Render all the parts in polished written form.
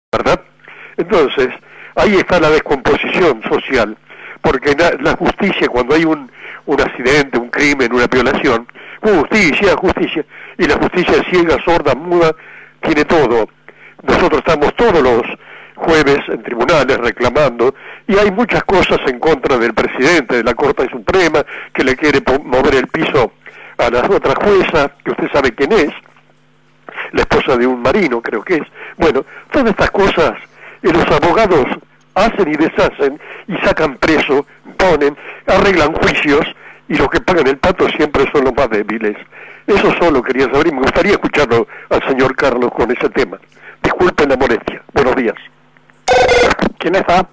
¿verdad? Entonces, ahí está la descomposición social, porque la justicia, cuando hay un accidente, un crimen, una violación, justicia, y la justicia es ciega, sorda, muda, tiene todo. Nosotros estamos todos los jueves en tribunales reclamando, y hay muchas cosas en contra del presidente de la Corte Suprema, que le quiere mover el piso a la otra jueza, que usted sabe quién es, la esposa de un marino, creo que es. Bueno, todas estas cosas, los abogados hacen y deshacen, y sacan preso, ponen, arreglan juicios, y los que pagan el pato siempre son los más débiles. Eso solo quería saber, y me gustaría escucharlo al señor Carlos con ese tema. Disculpen la molestia. Buenos días. ¿Quién está?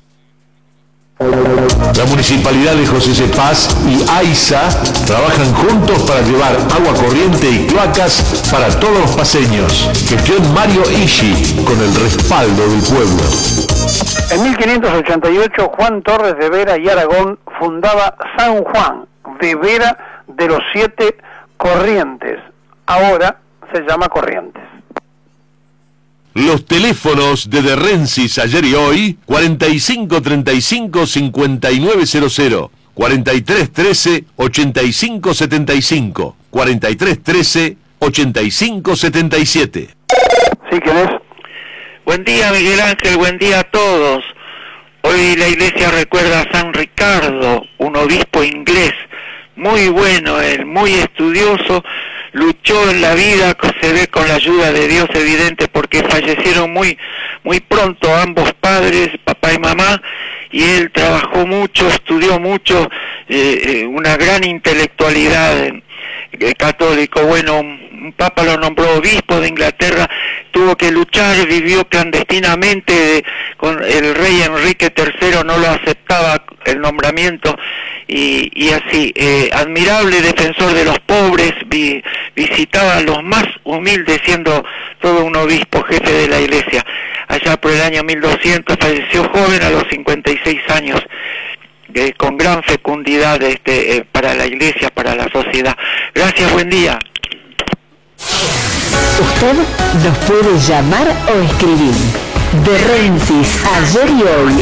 La Municipalidad de José C. Paz y AISA trabajan juntos para llevar agua corriente y cloacas para todos los paseños. Gestión Mario Ishi, con el respaldo del pueblo. En 1588, Juan Torres de Vera y Aragón fundaba San Juan de Vera de los 7 Corrientes. Ahora se llama Corrientes. Los teléfonos de Rensis ayer y hoy: 4535-5900, 4313-8575, 4313-8577. ¿Sí, quién es? Buen día, Miguel Ángel, buen día a todos. Hoy la iglesia recuerda a San Ricardo, un obispo inglés, muy bueno él, muy estudioso, luchó en la vida, se ve con la ayuda de Dios evidente, porque fallecieron muy pronto ambos padres, papá y mamá, y él trabajó mucho, estudió mucho, una gran intelectualidad católico. Bueno, un papa lo nombró obispo de Inglaterra, tuvo que luchar, vivió clandestinamente con el rey Enrique III, no lo aceptaba el nombramiento, y así, admirable defensor de los pobres, visitaba a los más humildes, siendo todo un obispo, jefe de la iglesia. Allá por el año 1200 falleció joven, a los 56 años, con gran fecundidad para la iglesia, para la sociedad. Gracias, buen día. Usted nos puede llamar o escribir. De Rensis, ayer y hoy,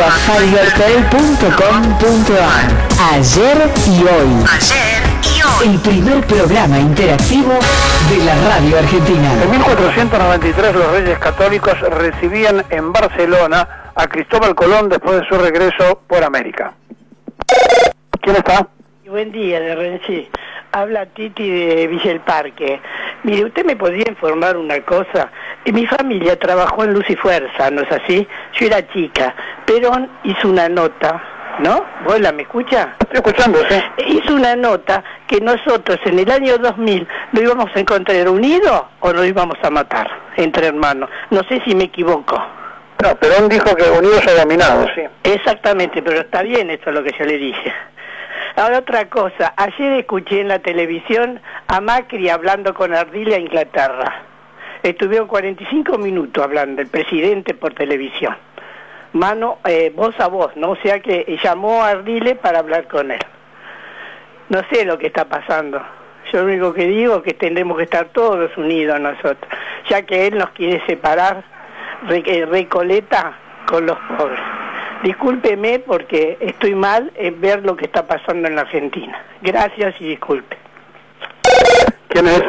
@fivertel.com.ar. Ayer y hoy. El primer programa interactivo de la radio argentina. En 1493 los Reyes Católicos recibían en Barcelona a Cristóbal Colón después de su regreso por América. ¿Quién está? Buen día, de Renzi. Habla Titi de Villa El Parque. Mire, ¿usted me podría informar una cosa? Mi familia trabajó en Luz y Fuerza, ¿no es así? Yo era chica. Perón hizo una nota, ¿no? ¿Hola, me escucha? Estoy escuchando, sí. Hizo una nota que nosotros en el año 2000 lo íbamos a encontrar unido o lo íbamos a matar entre hermanos. No sé si me equivoco. No, Perón dijo que unidos o dominados, sí. Exactamente, pero está bien esto es lo que yo le dije. Ahora otra cosa, ayer escuché en la televisión a Macri hablando con Ardila a Inglaterra. Estuvieron 45 minutos hablando el presidente por televisión. Voz a voz, ¿no? O sea que llamó a Ardile para hablar con él. No sé lo que está pasando. Yo lo único que digo es que tendremos que estar todos unidos nosotros, ya que él nos quiere separar, Recoleta con los pobres. Discúlpeme porque estoy mal en ver lo que está pasando en la Argentina. Gracias y disculpe. ¿Quién es?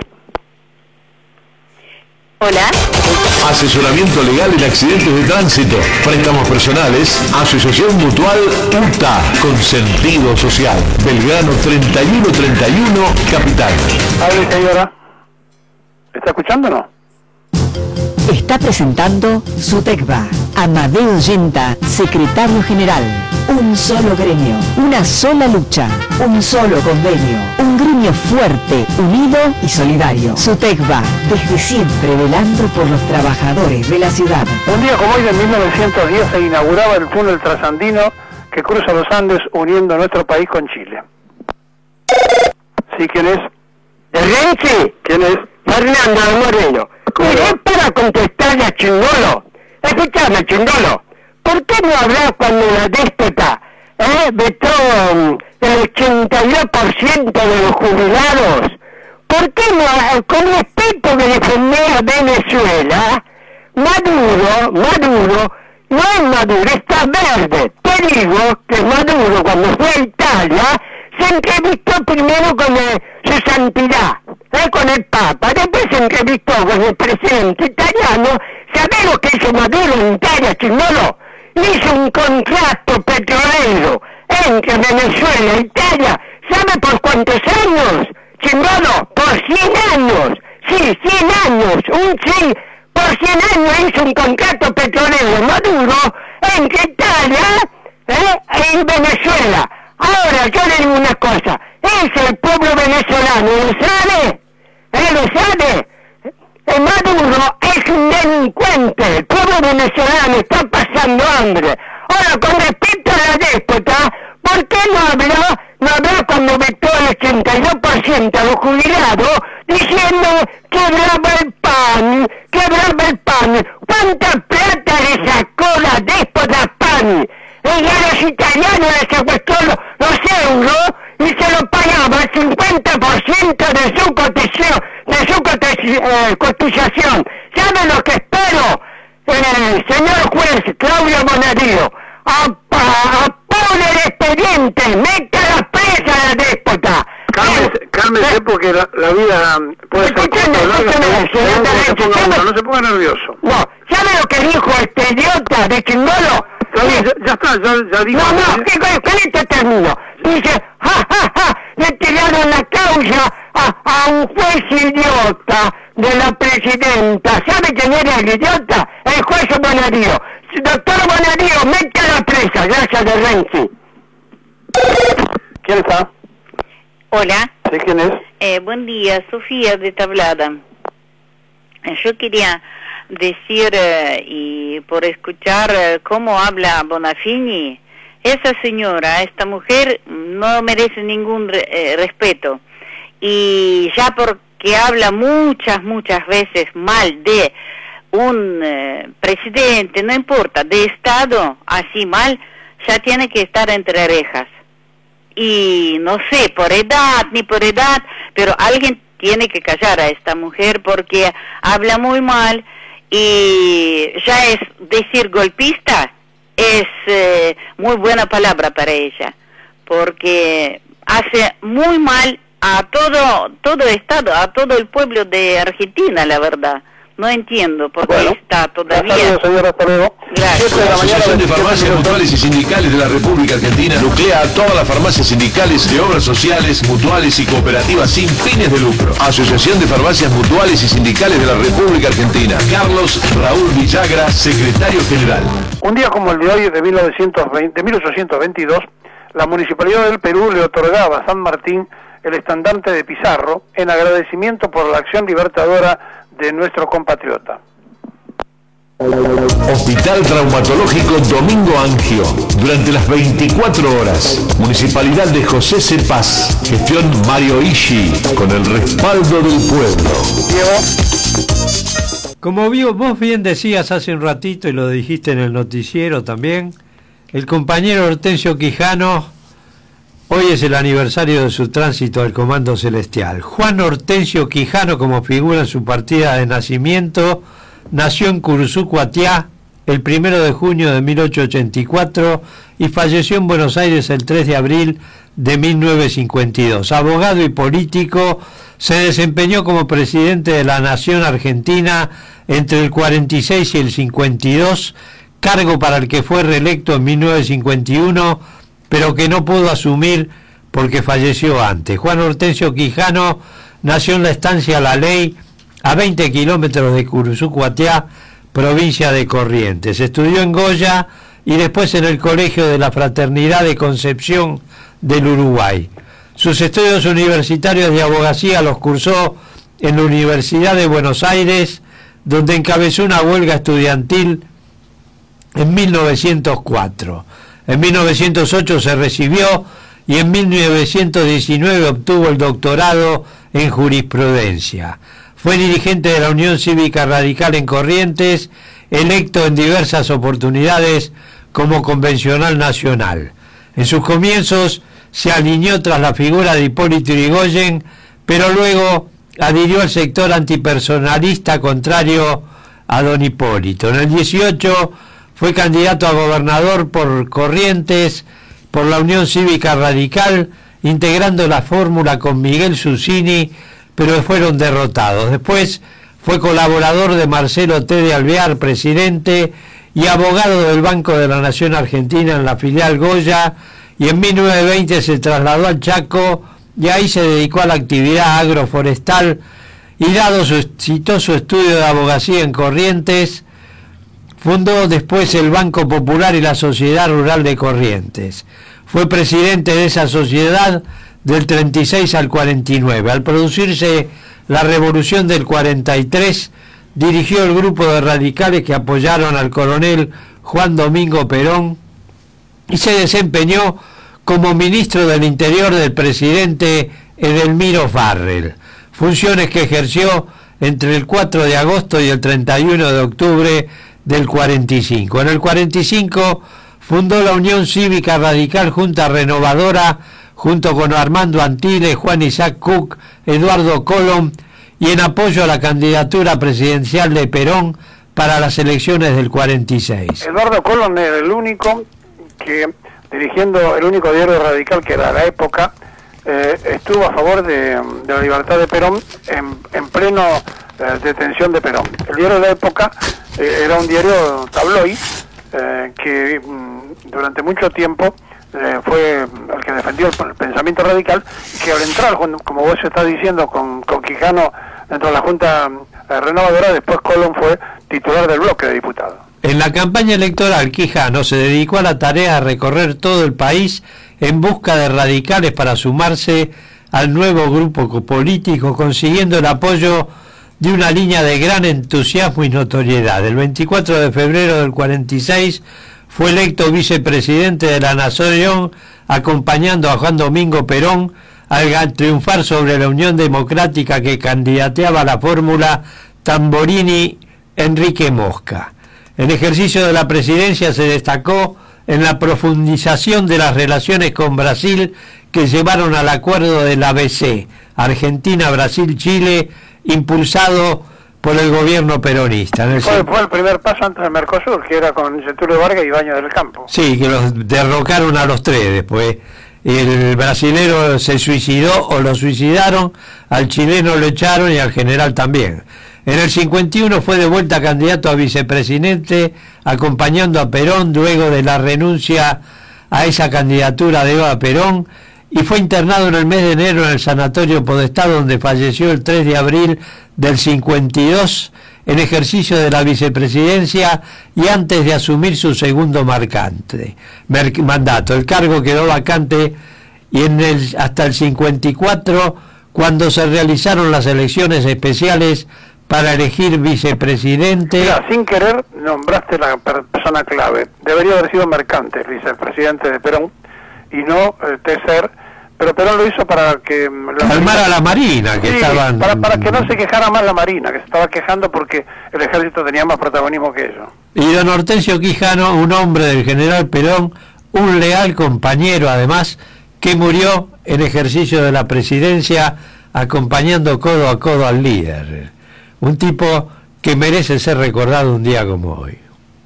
Hola. Asesoramiento legal en accidentes de tránsito, préstamos personales, Asociación Mutual UTA, con sentido social. Belgrano 3131, Capital. Hable, señora. ¿Está escuchando o no? Está presentando SUTECBA. Amadeo Yenta, secretario general. Un solo gremio, una sola lucha, un solo convenio. Un gremio fuerte, unido y solidario. SUTECBA, desde siempre velando por los trabajadores de la ciudad. Un día como hoy de 1910 se inauguraba el túnel trasandino que cruza los Andes uniendo nuestro país con Chile. ¿Sí, quién es? ¿De Renzi? ¿Quién es? Fernando Moreno. Mire, es para contestarle a Chingolo. Escuchame, Chingolo. ¿Por qué no hablar cuando la déspota vetó el 82% de los jubilados? ¿Por qué no, con respeto que defendía a Venezuela, Maduro no es Maduro, está verde. Te digo que Maduro, cuando fue a Italia, se entrevistó primero con su santidad, con el Papa, después se entrevistó con el presidente italiano. ¿Sabés lo que hizo Maduro en Italia, Chignolo? Hizo un contrato petrolero entre Venezuela e Italia. ¿Sabe por cuántos años, Chignolo? Por 100 años. Sí, 100 años. Por 100 años hizo un contrato petrolero Maduro entre Italia y Venezuela. Ahora, yo le digo una cosa. Es el pueblo venezolano, ¿lo sabe? ¿Lo sabe? Maduro es un delincuente. El pueblo venezolano está pasando hambre. Ahora, con respecto a la déspota, ¿por qué no habló cuando vetó el 82% a los jubilados, diciendo que quebraba el pan? ¿Cuánta plata le sacó la déspota PAN? Y a los italianos les secuestró los euros y se lo pagaba el 50% de su cotización. ¿Saben lo que espero? Señor juez Claudio Bonadío, apone el expediente, meta a la presa a la déspota. Cálmese porque la vida puede ser corta. No se ponga nervioso. No, ¿sabe lo que dijo este idiota de Chignolo? Ya dijo. No, con esto termino. Dice, le tiraron la causa a un juez idiota de la presidenta. ¿Sabe quién era el idiota? El juez Bonadío. Doctor Bonadío, mete a la presa, gracias de Renzi. ¿Quién está? Hola. ¿Sí, quién es? Buen día, Sofía de Tablada. Yo quería decir, y por escuchar cómo habla Bonafini, esa señora, esta mujer, no merece ningún respeto. Y ya porque habla muchas veces mal de un presidente, no importa, de Estado, así mal, ya tiene que estar entre rejas. Y no sé, por edad, pero alguien tiene que callar a esta mujer porque habla muy mal y ya es decir golpista, es muy buena palabra para ella, porque hace muy mal a todo Estado, a todo el pueblo de Argentina, la verdad. No entiendo por qué está todavía. Hasta luego, señora, hasta luego. Gracias. La Asociación de Farmacias Mutuales y Sindicales de la República Argentina nuclea a todas las farmacias sindicales de obras sociales, mutuales y cooperativas sin fines de lucro. Asociación de Farmacias Mutuales y Sindicales de la República Argentina. Carlos Raúl Villagra, secretario general. Un día como el de hoy, de 1822, la Municipalidad del Perú le otorgaba a San Martín el estandarte de Pizarro en agradecimiento por la acción libertadora de nuestro compatriota. Hospital Traumatológico Domingo Angio. Durante las 24 horas. Municipalidad de José C. Paz. Gestión Mario Ishi. Con el respaldo del pueblo. Diego. Como vos bien decías hace un ratito y lo dijiste en el noticiero también, el compañero Hortensio Quijano, hoy es el aniversario de su tránsito al Comando Celestial. Juan Hortensio Quijano, como figura en su partida de nacimiento, nació en Curuzú, Cuatiá, el 1 de junio de 1884 y falleció en Buenos Aires el 3 de abril de 1952. Abogado y político, se desempeñó como presidente de la Nación Argentina entre el 46 y el 52, cargo para el que fue reelecto en 1951, pero que no pudo asumir porque falleció antes. Juan Hortensio Quijano nació en la estancia La Ley, a 20 kilómetros de Curuzú, Cuatiá, provincia de Corrientes. Estudió en Goya y después en el Colegio de la Fraternidad de Concepción del Uruguay. Sus estudios universitarios de abogacía los cursó en la Universidad de Buenos Aires, donde encabezó una huelga estudiantil en 1904. En 1908 se recibió y en 1919 obtuvo el doctorado en jurisprudencia. Fue dirigente de la Unión Cívica Radical en Corrientes, electo en diversas oportunidades como convencional nacional. En sus comienzos se alineó tras la figura de Hipólito Yrigoyen, pero luego adhirió al sector antipersonalista contrario a don Hipólito. En el 18 fue candidato a gobernador por Corrientes, por la Unión Cívica Radical, integrando la fórmula con Miguel Susini, pero fueron derrotados. Después fue colaborador de Marcelo T. de Alvear, presidente, y abogado del Banco de la Nación Argentina en la filial Goya, y en 1920 se trasladó al Chaco y ahí se dedicó a la actividad agroforestal, y dado su exitoso estudio de abogacía en Corrientes, fundó después el Banco Popular y la Sociedad Rural de Corrientes. Fue presidente de esa sociedad del 36 al 49. Al producirse la revolución del 43, dirigió el grupo de radicales que apoyaron al coronel Juan Domingo Perón y se desempeñó como ministro del Interior del presidente Edelmiro Farrell, funciones que ejerció entre el 4 de agosto y el 31 de octubre del 45. En el 45 fundó la Unión Cívica Radical Junta Renovadora junto con Armando Antile, Juan Isaac Cook, Eduardo Colom, y en apoyo a la candidatura presidencial de Perón para las elecciones del 46. Eduardo Colom era el único que, dirigiendo el único diario radical que era La Época, estuvo a favor de la libertad de Perón en pleno detención de Perón. El diario La Época era un diario tabloid que durante mucho tiempo fue el que defendió el pensamiento radical, y que al entrar, como vos estás diciendo, con Quijano dentro de la Junta Renovadora, después Colom fue titular del bloque de diputados. En la campaña electoral, Quijano se dedicó a la tarea de recorrer todo el país en busca de radicales para sumarse al nuevo grupo político, consiguiendo el apoyo de una línea de gran entusiasmo y notoriedad. El 24 de febrero del 46 fue electo vicepresidente de la Nación, acompañando a Juan Domingo Perón al triunfar sobre la Unión Democrática, que candidateaba a la fórmula Tamborini-Enrique Mosca. En ejercicio de la presidencia se destacó en la profundización de las relaciones con Brasil, que llevaron al acuerdo del ABC, Argentina, Brasil, Chile, impulsado por el gobierno peronista. Fue el primer paso antes del Mercosur, que era con Getúlio Vargas y Baño del Campo. Sí, que los derrocaron a los tres después. El brasilero se suicidó o lo suicidaron, al chileno lo echaron y al general también. En el 51 fue de vuelta candidato a vicepresidente, acompañando a Perón luego de la renuncia a esa candidatura de Eva Perón, y fue internado en el mes de enero en el Sanatorio Podestá, donde falleció el 3 de abril del 52 en ejercicio de la vicepresidencia y antes de asumir su segundo mandato. El cargo quedó vacante hasta el 54, cuando se realizaron las elecciones especiales para elegir vicepresidente. Mira, sin querer nombraste la persona clave. Debería haber sido Mercantes, vicepresidente de Perón, y no Tesser, pero Perón lo hizo para que calmar a la Marina, que estaban... para que no se quejara más la Marina, que se estaba quejando porque el ejército tenía más protagonismo que ellos. Y don Hortensio Quijano, un hombre del general Perón, un leal compañero además, que murió en ejercicio de la presidencia acompañando codo a codo al líder. Un tipo que merece ser recordado un día como hoy.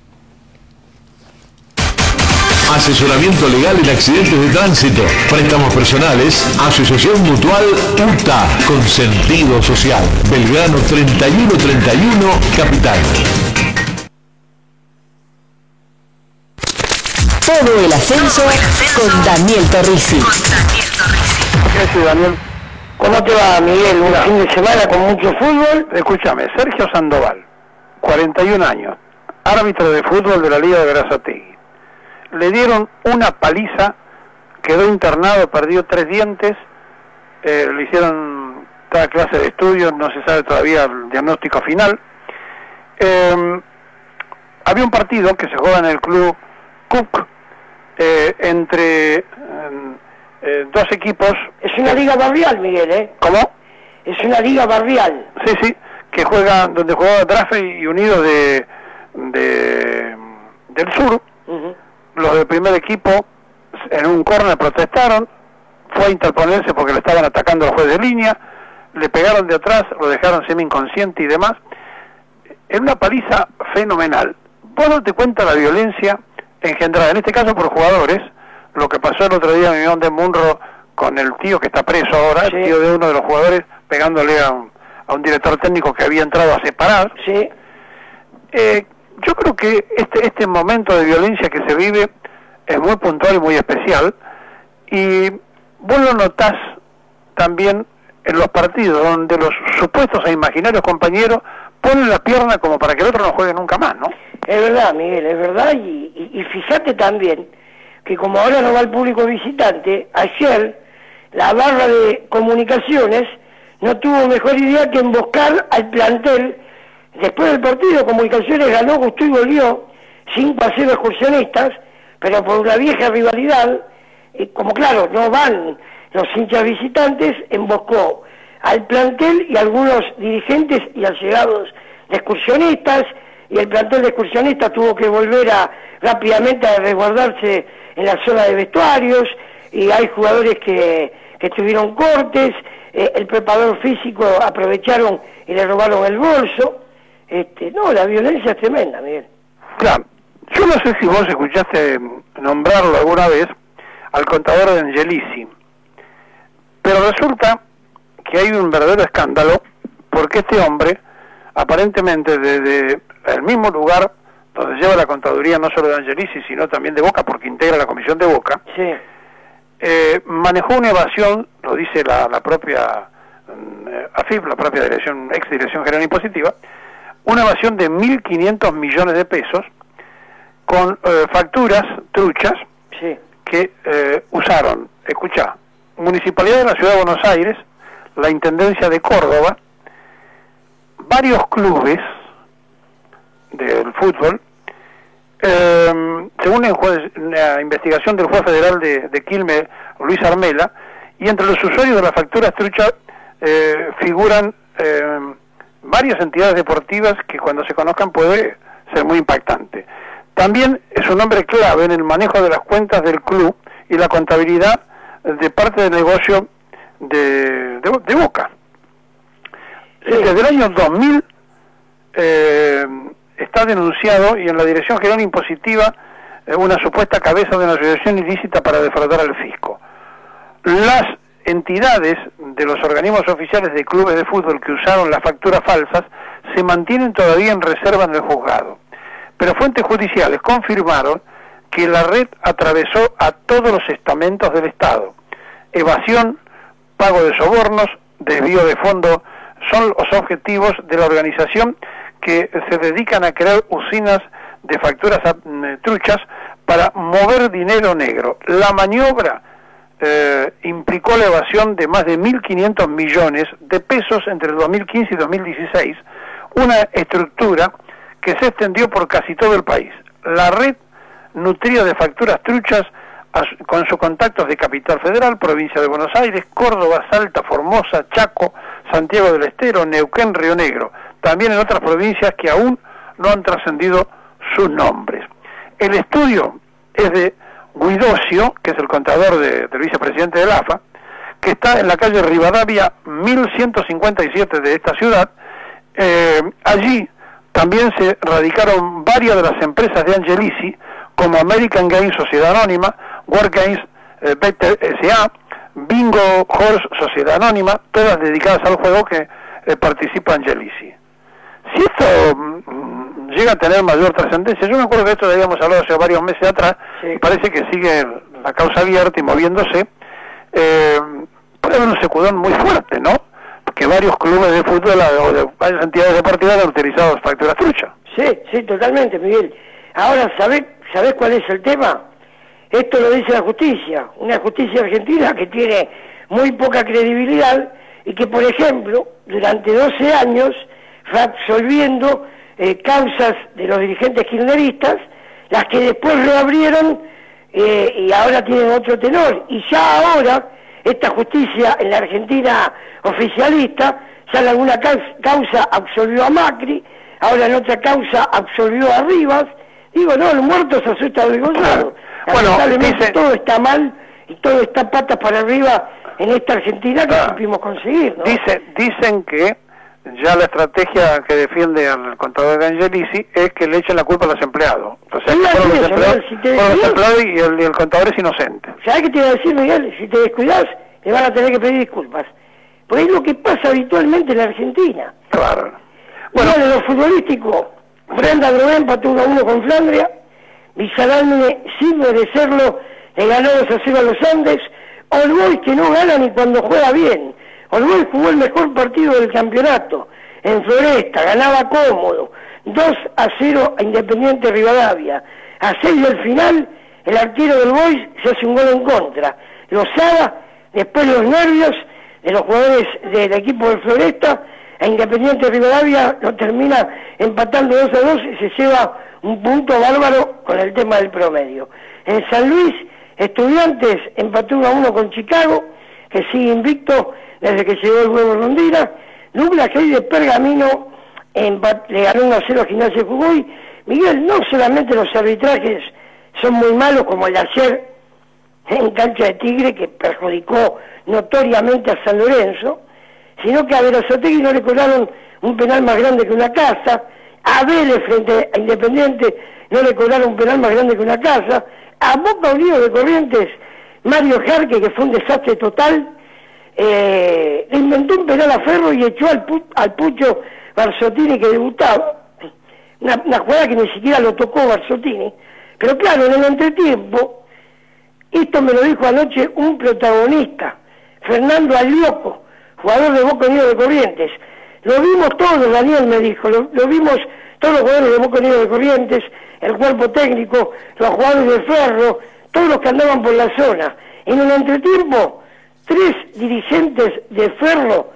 Asesoramiento legal en accidentes de tránsito, préstamos personales, Asociación Mutual UTA, con sentido social. Belgrano 3131, Capital. Todo el ascenso con Daniel Torrisi. Gracias, Daniel. ¿Cómo te va, Miguel? ¿Un fin de semana con mucho fútbol? Escúchame, Sergio Sandoval, 41 años, árbitro de fútbol de la Liga de Berazategui. Le dieron una paliza, quedó internado, perdió 3 dientes, le hicieron toda clase de estudios, no se sabe todavía el diagnóstico final. Había un partido que se juega en el club Cook entre dos equipos. Es una liga barrial, Miguel, ¿eh? ¿Cómo? Es una liga barrial. Sí, que juega, donde jugaba Drafe y Unidos del Sur. Los del primer equipo en un córner protestaron, fue a interponerse porque le estaban atacando al juez de línea, le pegaron de atrás, lo dejaron semi-inconsciente y demás. en una paliza fenomenal. Vos no te cuenta la violencia engendrada, en este caso por jugadores, lo que pasó el otro día en Unión de Munro con el tío que está preso ahora, Sí. el tío de uno de los jugadores, pegándole a un director técnico que había entrado a separar. Sí. Yo creo que este momento de violencia que se vive es muy puntual y muy especial, y vos lo notás también en los partidos donde los supuestos e imaginarios compañeros ponen la pierna como para que el otro no juegue nunca más, ¿no? Es verdad, Miguel, es verdad, y fíjate también que como ahora no va el público visitante, ayer la barra de comunicaciones no tuvo mejor idea que emboscar al plantel. Después del partido, Comunicaciones ganó, gustó y goleó 5-0 Excursionistas, pero por una vieja rivalidad, como claro, no van los hinchas visitantes, emboscó al plantel y a algunos dirigentes y allegados de Excursionistas, y el plantel de Excursionistas tuvo que volver rápidamente a resguardarse en la zona de vestuarios, y hay jugadores que tuvieron cortes, el preparador físico aprovecharon y le robaron el bolso. No, la violencia es tremenda, Miguel. Claro, yo no sé si vos escuchaste nombrarlo alguna vez al contador de Angelici, pero resulta que hay un verdadero escándalo porque este hombre, aparentemente desde el mismo lugar donde lleva la contaduría no solo de Angelici, sino también de Boca, porque integra la comisión de Boca, Sí. Manejó una evasión, lo dice la propia AFIP, la propia ex Dirección General Impositiva, una evasión de 1.500 millones de pesos con facturas truchas Sí. que usaron, escuchá, Municipalidad de la Ciudad de Buenos Aires, la Intendencia de Córdoba, varios clubes del fútbol, según la investigación del juez federal de Quilmes, Luis Armela, y entre los usuarios de las facturas truchas figuran varias entidades deportivas que cuando se conozcan puede ser muy impactante. También es un hombre clave en el manejo de las cuentas del club y la contabilidad de parte del negocio de Boca. Sí. Desde el año 2000 está denunciado, y en la Dirección General Impositiva una supuesta cabeza de una asociación ilícita para defraudar al fisco. Las entidades de los organismos oficiales de clubes de fútbol que usaron las facturas falsas se mantienen todavía en reserva en el juzgado, pero fuentes judiciales confirmaron que la red atravesó a todos los estamentos del Estado. Evasión, pago de sobornos, desvío de fondos son los objetivos de la organización, que se dedican a crear usinas de facturas truchas para mover dinero negro. La maniobra implicó la evasión de más de 1.500 millones de pesos entre el 2015 y 2016, una estructura que se extendió por casi todo el país. La red nutría de facturas truchas con sus contactos de Capital Federal, Provincia de Buenos Aires, Córdoba, Salta, Formosa, Chaco, Santiago del Estero, Neuquén, Río Negro, también en otras provincias que aún no han trascendido sus nombres. El estudio es de Guidocio, que es el contador del vicepresidente del AFA, que está en la calle Rivadavia 1157 de esta ciudad. Allí también se radicaron varias de las empresas de Angelici, como American Games Sociedad Anónima, War Games Better S.A., Bingo Horse Sociedad Anónima, todas dedicadas al juego que participa Angelici. Si esto llega a tener mayor trascendencia, yo me acuerdo que esto lo habíamos hablado hace varios meses atrás, y parece que sigue la causa abierta y moviéndose, puede haber un secudón muy fuerte, ¿no? Que varios clubes de fútbol o de varias entidades deportivas han utilizado facturas truchas. Sí, totalmente, Miguel. Ahora, ¿sabés cuál es el tema? Esto lo dice la justicia, una justicia argentina que tiene muy poca credibilidad y que, por ejemplo, durante 12 años fue absolviendo causas de los dirigentes kirchneristas, las que después reabrieron y ahora tienen otro tenor. Y ya ahora, esta justicia en la Argentina oficialista, ya en alguna causa absolvió a Macri, ahora en otra causa absolvió a Rivas. Digo, no, el muerto se asusta del gozado. Lamentablemente todo está mal y todo está patas para arriba en esta Argentina que supimos conseguir, ¿no? Dicen que ya la estrategia que defiende al contador de Angelisi es que le echen la culpa a los empleados. Entonces, los empleados y el contador es inocente. ¿Sabes qué te iba a decir, Miguel? Si te descuidas, le van a tener que pedir disculpas. Pues es lo que pasa habitualmente en la Argentina. Claro. Bueno, de lo futbolístico, Brenda Drogué empató 1-1 con Flandria, Villaralme, sin merecerlo, le ganó 2-0 a los Andes. All Boys, que no gana ni cuando juega bien. All Boys jugó el mejor partido del campeonato en Floresta, ganaba cómodo, 2-0 a Independiente Rivadavia. A 6 del final, el arquero del Boys se hace un gol en contra. Lozada, después los nervios de los jugadores del equipo de Floresta, a Independiente Rivadavia lo termina empatando 2-2 y se lleva un punto bárbaro con el tema del promedio. En San Luis, Estudiantes empató 1-1 con Chicago, que sigue invicto desde que llegó el huevo Rondina. Douglas Hay de Pergamino le ganó 1-0 a Gimnasia de Jujuy. Miguel, no solamente los arbitrajes son muy malos como el de ayer en cancha de Tigre, que perjudicó notoriamente a San Lorenzo, sino que a Verazategui no le cobraron un penal más grande que una casa, a Vélez frente a Independiente no le cobraron un penal más grande que una casa, a Boca Unidos de Corrientes, Mario Jarque, que fue un desastre total, le inventó un penal a Ferro y echó al Pucho Barzottini, que debutaba, una jugada que ni siquiera lo tocó Barzottini, pero claro, en el entretiempo, esto me lo dijo anoche un protagonista, Fernando Alioco, jugador de Boca Unidos de Corrientes. Lo vimos todos, Daniel me dijo, lo vimos todos los jugadores de Boca Unidos de Corrientes, el cuerpo técnico, los jugadores de Ferro, todos los que andaban por la zona. En el entretiempo, 3 dirigentes de Ferro,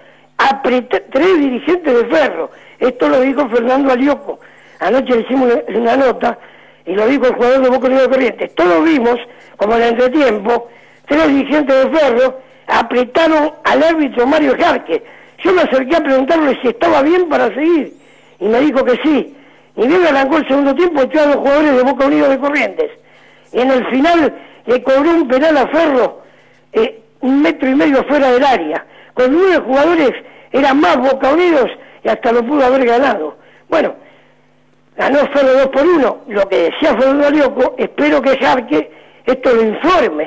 esto lo dijo Fernando Alioco. Anoche le hicimos una nota y lo dijo el jugador de Boca Unidos de Corrientes. Todos vimos, como en el entretiempo, 3 dirigentes de Ferro apretaron al árbitro Mario Jarque. Yo me acerqué a preguntarle si estaba bien para seguir, y me dijo que sí. Y bien arrancó el segundo tiempo, echó a los jugadores de Boca Unidos de Corrientes. Y en el final le cobró un penal a Ferro, 1,5 metros fuera del área. Con 9 jugadores era más Boca Unidos y hasta lo pudo haber ganado. Bueno, ganó Ferro 2-1. Lo que decía Fernando Alioco, espero que Jarque esto lo informe.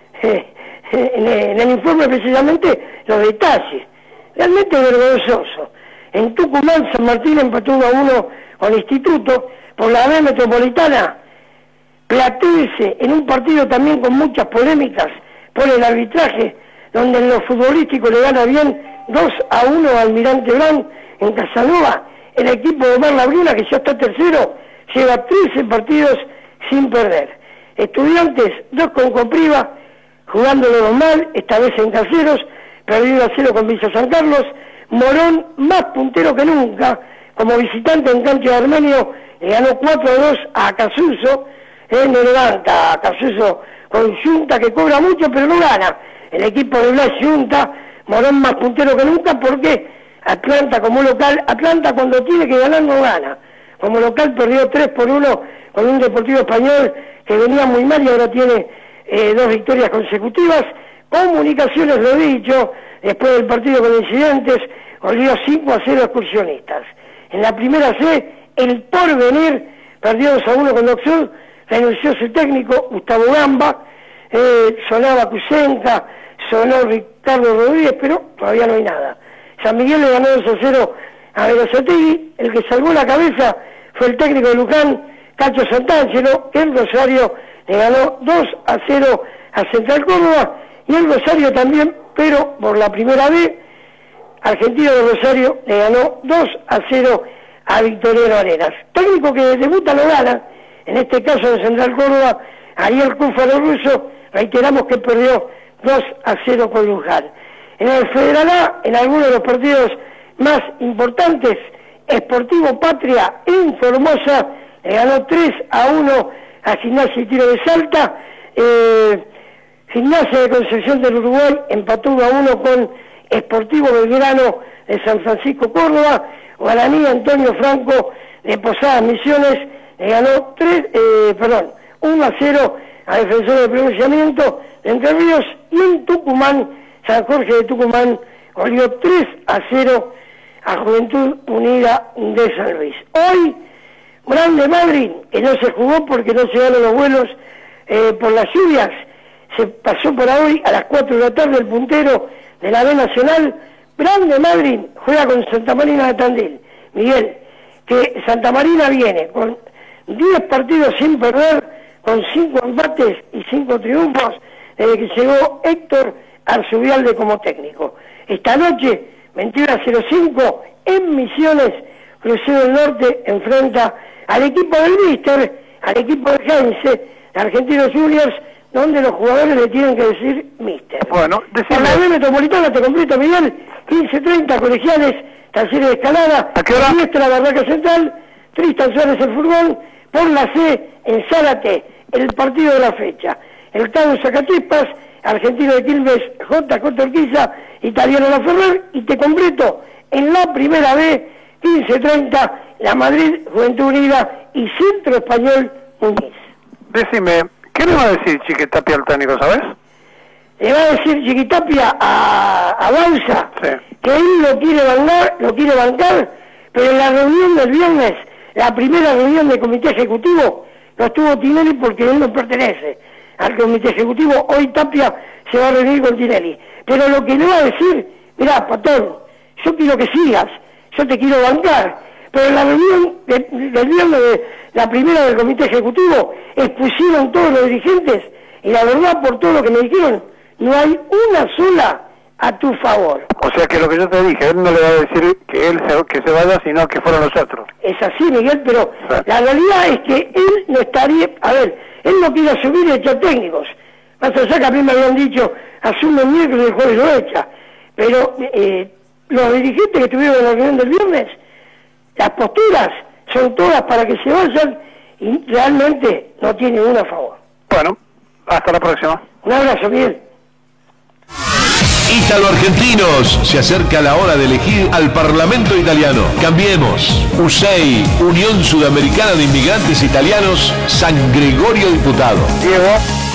En el informe precisamente los detalles. Realmente vergonzoso. En Tucumán, San Martín empató 1-1 con Instituto. Por la B Metropolitana, Platense, en un partido también con muchas polémicas por el arbitraje, donde en lo futbolístico le gana bien 2-1 a Almirante Brown en Casanova. El equipo de Omar Labruna, que ya está tercero, lleva 13 partidos sin perder. Estudiantes, 2 con Copriva, jugándolo normal, esta vez en Caseros, perdió 1-0 con Villa San Carlos. Morón, más puntero que nunca, como visitante en cancha de Armenio, le ganó 4-2 a Acasuso. No levanta a Casuso con Junta, que cobra mucho pero no gana. El equipo de Blas Junta, Morón más puntero que nunca, porque Atlanta como local, Atlanta cuando tiene que ganar no gana. Como local perdió 3-1 con un Deportivo Español que venía muy mal y ahora tiene 2 victorias consecutivas. Comunicaciones, lo he dicho, después del partido con Incidentes, goleó 5-0 a Excursionistas. En la primera C, el Porvenir perdió 2-1 con Doxul, renunció su técnico, Gustavo Gamba, sonaba Cusenca, sonó Ricardo Rodríguez, pero todavía no hay nada. San Miguel le ganó 2-0 a Verazategui. El que salvó la cabeza fue el técnico de Luján, Cacho Santangelo, que en Rosario le ganó 2-0 a Central Córdoba, y el Rosario también, pero por la primera vez, Argentino de Rosario le ganó 2-0 a Victoriano Arenas. Técnico que debuta lo gana, en este caso de Central Córdoba, Ariel Cúfaro Russo, reiteramos que perdió 2-0 con Luján. En el Federal A, en algunos de los partidos más importantes, Sportivo Patria en Formosa le ganó 3-1 a Gimnasia y Tiro de Salta. Gimnasia de Concepción del Uruguay empató 1-1 con Sportivo Belgrano de San Francisco Córdoba. Guaraní Antonio Franco de Posadas Misiones le ganó 1-0 a Defensor de Pronunciamiento de Entre Ríos. Y en Tucumán, San Jorge de Tucumán goleó 3-0 a Juventud Unida de San Luis. Hoy, Grande Madrid, que no se jugó porque no se dieron los vuelos por las lluvias, se pasó para hoy a las 4 de la tarde el puntero de la B Nacional. Grande Madrid juega con Santa Marina de Tandil. Miguel, que Santa Marina viene con 10 partidos sin perder, con 5 empates y 5 triunfos, desde que llegó Héctor Arzubialde como técnico. Esta noche, 21:05, en Misiones, Crucero del Norte enfrenta al equipo del Mister, al equipo de Heinze, de Argentinos Juniors, donde los jugadores le tienen que decir Mister. Bueno, por la B Metropolitana, te completo, Miguel, 15:30, Colegiales, Talleres de Escalada, ¿a qué hora? Nuestra Barraca Central, Tristan Suárez el Furgón, por la C, en Zárate, el partido de la fecha. El Tau Zacatispas, Argentino de Quilmes, JJ Urquiza, Italiano La Ferrer, y te completo, en la primera B, 15:30, la Madrid, Juventud Unida y Centro Español Muñiz. Decime, ¿qué le va a decir Chiquitapia al técnico, sabes? Le va a decir Chiquitapia a Bausa, Sí. que él lo quiere bancar, pero en la reunión del viernes, la primera reunión del comité ejecutivo, no estuvo Tinelli porque él no pertenece al comité ejecutivo. Hoy Tapia se va a reunir con Tinelli. Pero lo que le va a decir, mirá, Patón, yo quiero que sigas, yo te quiero bancar, pero en la reunión del viernes de la primera del comité ejecutivo expusieron todos los dirigentes y la verdad, por todo lo que me dijeron, no hay una sola a tu favor. O sea que lo que yo te dije, él no le va a decir que se vaya, sino que fueron los otros. Es así, Miguel, pero sí, la realidad es que él no estaría, a ver, él no quiere asumir y echar técnicos. Más allá que a mí me habían dicho, asume el miércoles y el jueves lo echa. Pero los dirigentes que estuvieron en la reunión del viernes, las posturas son todas para que se vayan y realmente no tiene una a favor. Bueno, hasta la próxima. Un abrazo, Miguel. Ítalo-argentinos, se acerca la hora de elegir al Parlamento italiano. Cambiemos. USEI, Unión Sudamericana de Inmigrantes Italianos, San Gregorio Diputado. Diego.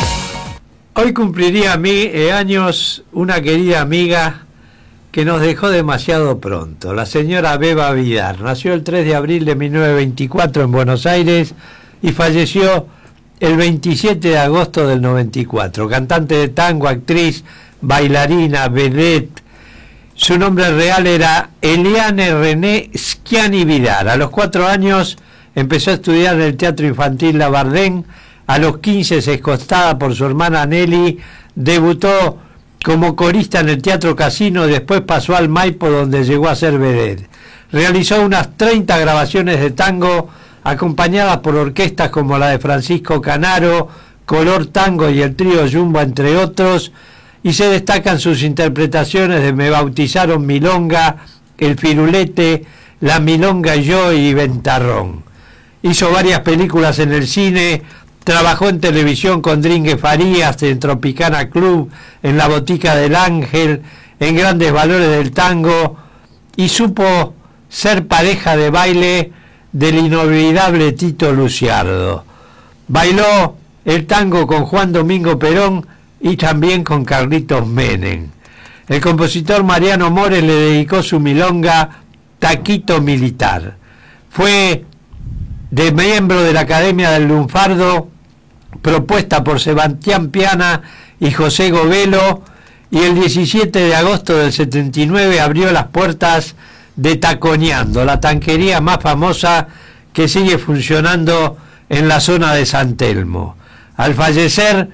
Hoy cumpliría años una querida amiga que nos dejó demasiado pronto, la señora Beba Vidar. Nació el 3 de abril de 1924 en Buenos Aires y falleció el 27 de agosto del 94. Cantante de tango, actriz, bailarina, vedette. Su nombre real era Eliane René Schiani Vidar. A los 4 años empezó a estudiar en el Teatro Infantil Labardén. A los 15, escostada por su hermana Nelly, debutó como corista en el Teatro Casino. Después pasó al Maipo, donde llegó a ser vedette. Realizó unas 30 grabaciones de tango, acompañadas por orquestas como la de Francisco Canaro, Color Tango y el Trío Jumbo, entre otros, y se destacan sus interpretaciones de Me Bautizaron Milonga, El Firulete, La Milonga y Yo y Ventarrón. Hizo varias películas en el cine, trabajó en televisión con Dringue Farías, en Tropicana Club, en La Botica del Ángel, en Grandes Valores del Tango, y supo ser pareja de baile del inolvidable Tito Luciardo. Bailó el tango con Juan Domingo Perón y también con Carlitos Menem. El compositor Mariano Mores le dedicó su milonga Taquito Militar. Fue de miembro de la Academia del Lunfardo, propuesta por Sebastián Piana y José Govelo, y el 17 de agosto del 79 abrió las puertas de Taconeando, la tanquería más famosa que sigue funcionando en la zona de San Telmo. Al fallecer,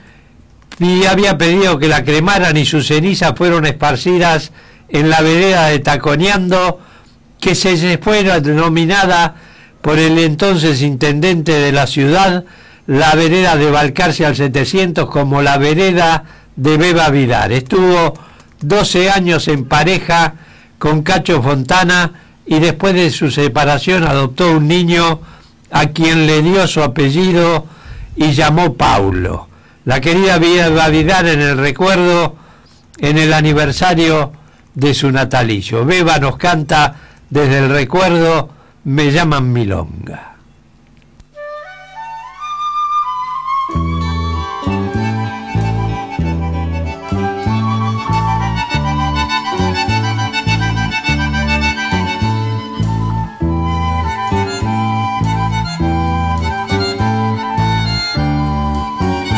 había pedido que la cremaran y sus cenizas fueron esparcidas en la vereda de Taconeando, que se fue denominada por el entonces intendente de la ciudad, la vereda de Balcarce al 700, como la vereda de Beba Vidar. Estuvo 12 años en pareja con Cacho Fontana y después de su separación adoptó un niño a quien le dio su apellido y llamó Paulo. La querida Beba Vidar en el recuerdo, en el aniversario de su natalicio. Beba nos canta desde el recuerdo Me llaman Milonga.